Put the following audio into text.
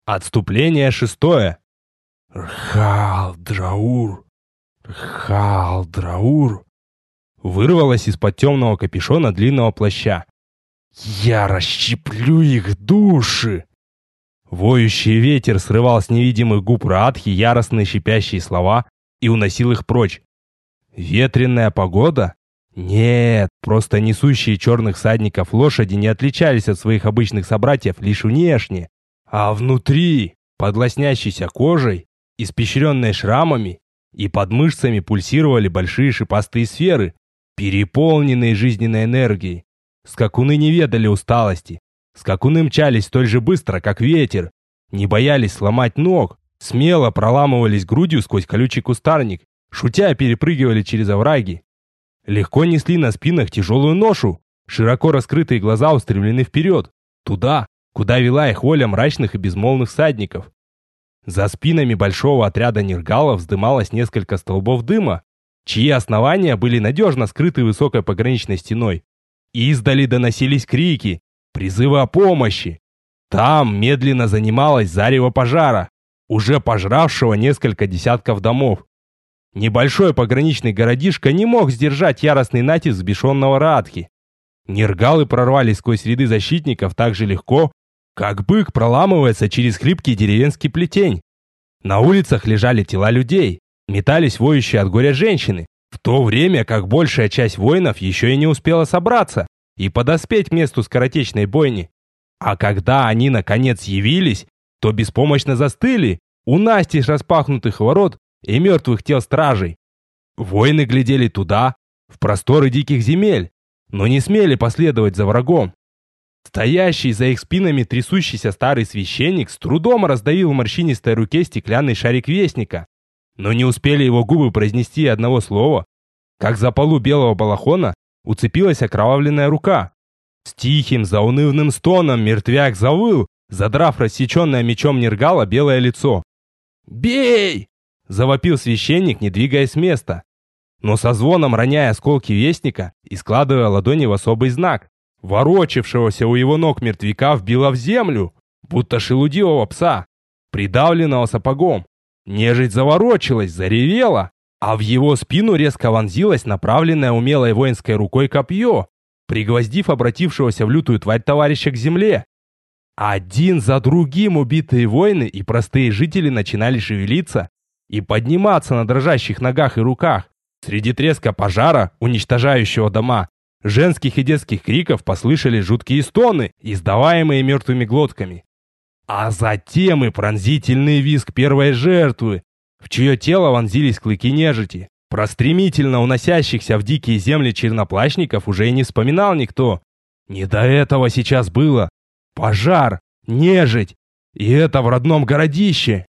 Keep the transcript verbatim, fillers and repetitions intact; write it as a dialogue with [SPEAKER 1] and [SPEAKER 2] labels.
[SPEAKER 1] Отступление шестое. «Рхал-Драур! Рхал-Драур!» вырвалось из-под темного капюшона длинного плаща. «Я расщеплю их души!» Воющий ветер срывал с невидимых губ Раатхи яростные шипящие слова и уносил их прочь. Ветреная погода? Нет, просто несущие черных всадников лошади не отличались от своих обычных собратьев лишь внешне, а внутри, под лоснящейся кожей, испещренной шрамами, и под мышцами пульсировали большие шипастые сферы, переполненные жизненной энергией. Скакуны не ведали усталости. Скакуны мчались столь же быстро, как ветер, не боялись сломать ног, смело проламывались грудью сквозь колючий кустарник, шутя перепрыгивали через овраги. Легко несли на спинах тяжелую ношу, широко раскрытые глаза устремлены вперед, туда, куда вела их воля мрачных и безмолвных всадников. За спинами большого отряда нергалов вздымалось несколько столбов дыма, чьи основания были надежно скрыты высокой пограничной стеной. Издали доносились крики, призывы о помощи. Там медленно занималось зарево пожара, уже пожравшего несколько десятков домов. Небольшой пограничный городишко не мог сдержать яростный натиск взбешенного Раатхи. Нергалы прорвались сквозь ряды защитников так же легко, как бык проламывается через хлипкий деревенский плетень. На улицах лежали тела людей, метались воющие от горя женщины, в то время как большая часть воинов еще и не успела собраться и подоспеть к месту скоротечной бойни. А когда они наконец явились, то беспомощно застыли у настежь распахнутых ворот и мертвых тел стражей. Воины глядели туда, в просторы диких земель, но не смели последовать за врагом. Стоящий за их спинами трясущийся старый священник с трудом раздавил в морщинистой руке стеклянный шарик вестника, но не успели его губы произнести одного слова, как за полу белого балахона уцепилась окровавленная рука. С тихим заунывным стоном мертвяк завыл, задрав рассеченное мечом нергала белое лицо. «Бей!» – завопил священник, не двигаясь с места, но со звоном роняя осколки вестника и складывая ладони в особый знак. Ворочавшегося у его ног мертвяка вбило в землю, будто шелудивого пса, придавленного сапогом. Нежить заворочилась, заревела, а в его спину резко вонзилось направленное умелой воинской рукой копье, пригвоздив обратившегося в лютую тварь товарища к земле. Один за другим убитые воины и простые жители начинали шевелиться и подниматься на дрожащих ногах и руках. Среди треска пожара, уничтожающего дома, женских и детских криков послышались жуткие стоны, издаваемые мертвыми глотками. А затем и пронзительный визг первой жертвы, в чье тело вонзились клыки нежити. Про стремительно уносящихся в дикие земли черноплащников уже и не вспоминал никто. Не до этого сейчас было. Пожар, нежить, и это в родном городище.